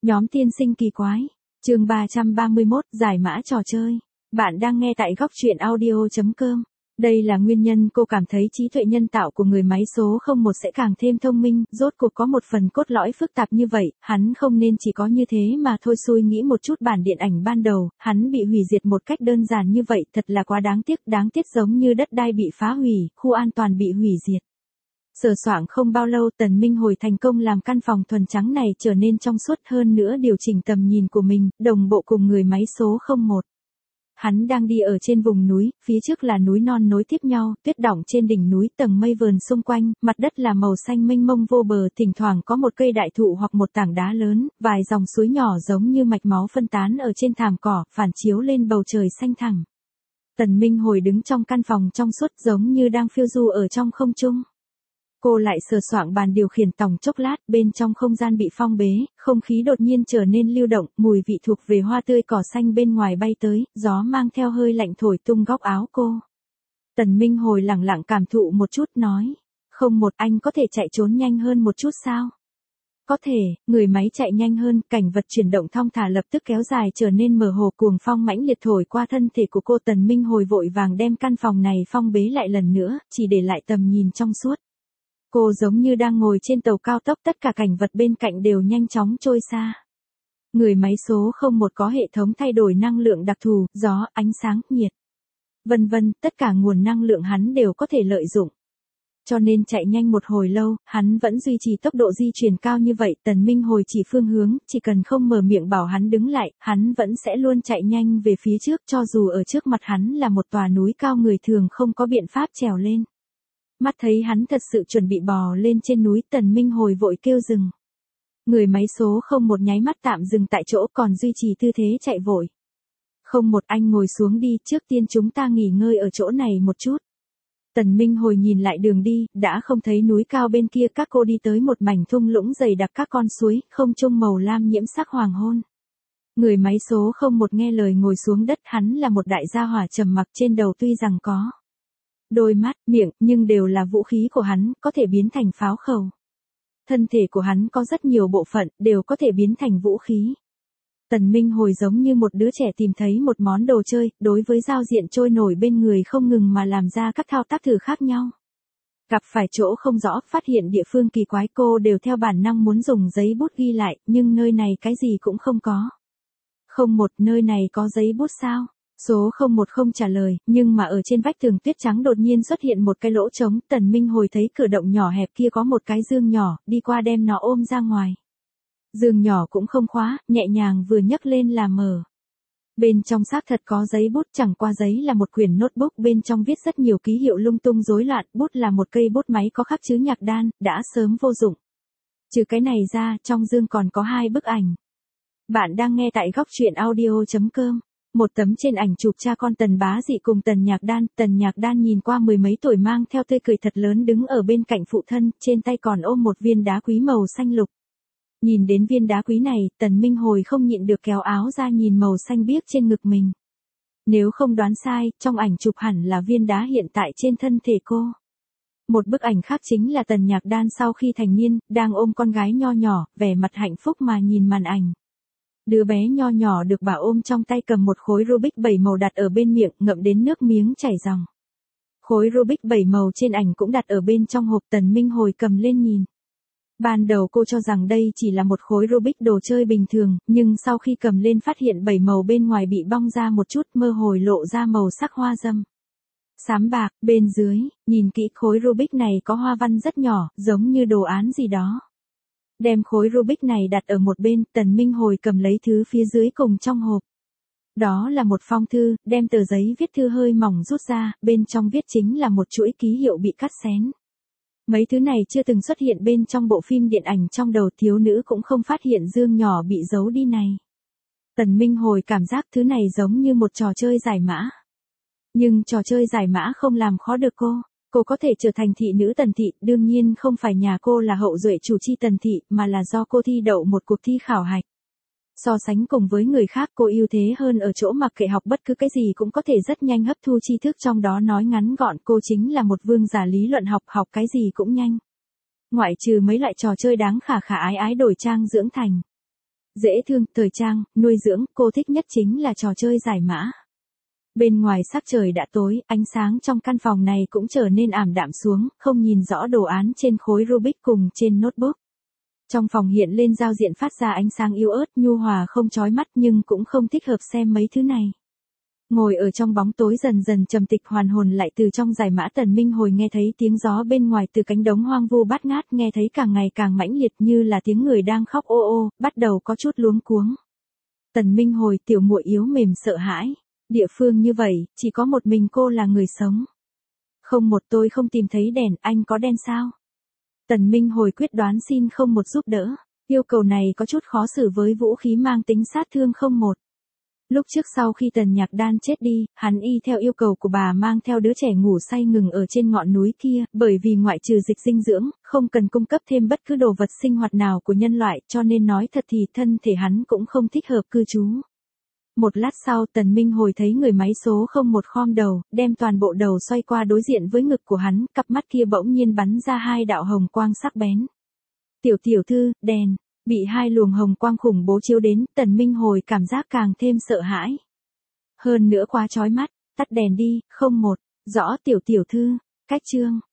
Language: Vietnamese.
Nhóm tiên sinh kỳ quái. Chương 331, giải mã trò chơi. Bạn đang nghe tại góc truyện audio.com. Đây là nguyên nhân cô cảm thấy trí tuệ nhân tạo của người máy số 01 sẽ càng thêm thông minh, rốt cuộc có một phần cốt lõi phức tạp như vậy, hắn không nên chỉ có như thế mà thôi. Xui nghĩ một chút bản điện ảnh ban đầu, hắn bị hủy diệt một cách đơn giản như vậy, thật là quá đáng tiếc giống như đất đai bị phá hủy, khu an toàn bị hủy diệt. Sờ soạng không bao lâu, Tần Minh Hồi thành công làm căn phòng thuần trắng này trở nên trong suốt, hơn nữa điều chỉnh tầm nhìn của mình, đồng bộ cùng người máy số 01. Hắn đang đi ở trên vùng núi, phía trước là núi non nối tiếp nhau, tuyết đọng trên đỉnh núi, tầng mây vờn xung quanh, mặt đất là màu xanh mênh mông vô bờ, thỉnh thoảng có một cây đại thụ hoặc một tảng đá lớn, vài dòng suối nhỏ giống như mạch máu phân tán ở trên thảm cỏ, phản chiếu lên bầu trời xanh thẳm. Tần Minh Hồi đứng trong căn phòng trong suốt giống như đang phiêu du ở trong không trung. Cô lại sờ soạng bàn điều khiển tòng chốc lát, bên trong không gian bị phong bế, không khí đột nhiên trở nên lưu động, mùi vị thuộc về hoa tươi cỏ xanh bên ngoài bay tới, gió mang theo hơi lạnh thổi tung góc áo cô. Tần Minh Hồi lẳng lặng cảm thụ một chút nói, anh có thể chạy trốn nhanh hơn một chút sao? Có thể, người máy chạy nhanh hơn, cảnh vật chuyển động thong thả lập tức kéo dài trở nên mơ hồ, cuồng phong mãnh liệt thổi qua thân thể của cô. Tần Minh Hồi vội vàng đem căn phòng này phong bế lại lần nữa, chỉ để lại tầm nhìn trong suốt. Cô giống như đang ngồi trên tàu cao tốc, tất cả cảnh vật bên cạnh đều nhanh chóng trôi xa. Người máy số 01 có hệ thống thay đổi năng lượng đặc thù, gió, ánh sáng, nhiệt, vân vân, tất cả nguồn năng lượng hắn đều có thể lợi dụng. Cho nên chạy nhanh một hồi lâu, hắn vẫn duy trì tốc độ di chuyển cao như vậy. Tần Minh Hồi chỉ phương hướng, chỉ cần không mở miệng bảo hắn đứng lại, hắn vẫn sẽ luôn chạy nhanh về phía trước, cho dù ở trước mặt hắn là một tòa núi cao người thường không có biện pháp trèo lên. Mắt thấy hắn thật sự chuẩn bị bò lên trên núi, Tần Minh Hồi vội kêu dừng. Người máy số 01 nháy mắt tạm dừng tại chỗ, còn duy trì tư thế chạy vội. 01, anh ngồi xuống đi, trước tiên chúng ta nghỉ ngơi ở chỗ này một chút. Tần Minh Hồi nhìn lại đường đi, đã không thấy núi cao bên kia, các cô đi tới một mảnh thung lũng dày đặc các con suối, không trung màu lam nhiễm sắc hoàng hôn. Người máy số 01 nghe lời ngồi xuống đất, hắn là một đại gia hỏa trầm mặc, trên đầu tuy rằng có đôi mắt, miệng, nhưng đều là vũ khí của hắn, có thể biến thành pháo khẩu. Thân thể của hắn có rất nhiều bộ phận, đều có thể biến thành vũ khí. Tần Minh Hồi giống như một đứa trẻ tìm thấy một món đồ chơi, đối với giao diện trôi nổi bên người không ngừng mà làm ra các thao tác thử khác nhau. Gặp phải chỗ không rõ, phát hiện địa phương kỳ quái, cô đều theo bản năng muốn dùng giấy bút ghi lại, nhưng nơi này cái gì cũng không có. 01, nơi này có giấy bút sao? Số 01 không trả lời, nhưng mà ở trên vách tường tuyết trắng đột nhiên xuất hiện một cái lỗ trống. Tần Minh Hồi thấy cửa động nhỏ hẹp kia có một cái giường nhỏ, đi qua đem nó ôm ra ngoài. Giường nhỏ cũng không khóa, nhẹ nhàng vừa nhấc lên là mở. Bên trong xác thật có giấy bút, chẳng qua giấy là một quyển notebook, bên trong viết rất nhiều ký hiệu lung tung rối loạn, bút là một cây bút máy có khắc chữ nhạc đan, đã sớm vô dụng. Trừ cái này ra, trong giường còn có 2 bức ảnh. Bạn đang nghe tại góc truyện audio.com. Một tấm trên ảnh chụp cha con Tần Bá Dị cùng Tần Nhạc Đan nhìn qua mười mấy tuổi, mang theo tươi cười thật lớn đứng ở bên cạnh phụ thân, trên tay còn ôm một viên đá quý màu xanh lục. Nhìn đến viên đá quý này, Tần Minh Hồi không nhịn được kéo áo ra nhìn màu xanh biếc trên ngực mình. Nếu không đoán sai, trong ảnh chụp hẳn là viên đá hiện tại trên thân thể cô. Một bức ảnh khác chính là Tần Nhạc Đan sau khi thành niên, đang ôm con gái nho nhỏ, vẻ mặt hạnh phúc mà nhìn màn ảnh. Đứa bé nho nhỏ được bà ôm trong tay cầm một khối Rubik 7 màu đặt ở bên miệng, ngậm đến nước miếng chảy ròng. Khối Rubik 7 màu trên ảnh cũng đặt ở bên trong hộp. Tần Minh Hồi cầm lên nhìn. Ban đầu cô cho rằng đây chỉ là một khối Rubik đồ chơi bình thường, nhưng sau khi cầm lên phát hiện 7 màu bên ngoài bị bong ra một chút, mơ hồ lộ ra màu sắc hoa dâm. Xám bạc, bên dưới, nhìn kỹ khối Rubik này có hoa văn rất nhỏ, giống như đồ án gì đó. Đem khối Rubik này đặt ở một bên, Tần Minh Hồi cầm lấy thứ phía dưới cùng trong hộp. Đó là một phong thư, đem tờ giấy viết thư hơi mỏng rút ra, bên trong viết chính là một chuỗi ký hiệu bị cắt xén. Mấy thứ này chưa từng xuất hiện bên trong bộ phim điện ảnh, trong đầu thiếu nữ cũng không phát hiện dương nhỏ bị giấu đi này. Tần Minh Hồi cảm giác thứ này giống như một trò chơi giải mã. Nhưng trò chơi giải mã không làm khó được cô. Cô có thể trở thành thị nữ Tần thị, đương nhiên không phải nhà cô là hậu duệ chủ chi Tần thị, mà là do cô thi đậu một cuộc thi khảo hạch. So sánh cùng với người khác, cô ưu thế hơn ở chỗ mặc kệ học bất cứ cái gì cũng có thể rất nhanh hấp thu tri thức, trong đó nói ngắn gọn, cô chính là một vương giả lý luận học, học cái gì cũng nhanh. Ngoại trừ mấy loại trò chơi đáng khả ái đổi trang dưỡng thành. Dễ thương, thời trang, nuôi dưỡng, cô thích nhất chính là trò chơi giải mã. Bên ngoài sắc trời đã tối, ánh sáng trong căn phòng này cũng trở nên ảm đạm xuống, không nhìn rõ đồ án trên khối Rubik cùng trên notebook. Trong phòng hiện lên giao diện phát ra ánh sáng yếu ớt, nhu hòa không chói mắt nhưng cũng không thích hợp xem mấy thứ này. Ngồi ở trong bóng tối dần dần trầm tịch hoàn hồn lại từ trong giải mã, Tần Minh Hồi nghe thấy tiếng gió bên ngoài từ cánh đống hoang vu bát ngát, nghe thấy càng ngày càng mãnh liệt như là tiếng người đang khóc ô ô, bắt đầu có chút luống cuống. Tần Minh Hồi, tiểu muội yếu mềm sợ hãi. Địa phương như vậy, chỉ có một mình cô là người sống. Không một, tôi không tìm thấy đèn, anh có đèn sao? Tần Minh Hồi quyết đoán xin không một giúp đỡ. Yêu cầu này có chút khó xử với vũ khí mang tính sát thương không một. Lúc trước sau khi Tần Nhạc Đan chết đi, hắn y theo yêu cầu của bà mang theo đứa trẻ ngủ say ngừng ở trên ngọn núi kia, bởi vì ngoại trừ dịch dinh dưỡng, không cần cung cấp thêm bất cứ đồ vật sinh hoạt nào của nhân loại, cho nên nói thật thì thân thể hắn cũng không thích hợp cư trú. Một lát sau, Tần Minh Hồi thấy người máy số 01 khom đầu, đem toàn bộ đầu xoay qua đối diện với ngực của hắn, cặp mắt kia bỗng nhiên bắn ra hai đạo hồng quang sắc bén. Tiểu thư, đèn. Bị hai luồng hồng quang khủng bố chiếu đến, Tần Minh Hồi cảm giác càng thêm sợ hãi. Hơn nữa quá chói mắt, tắt đèn đi, 01, rõ tiểu thư, cách chương.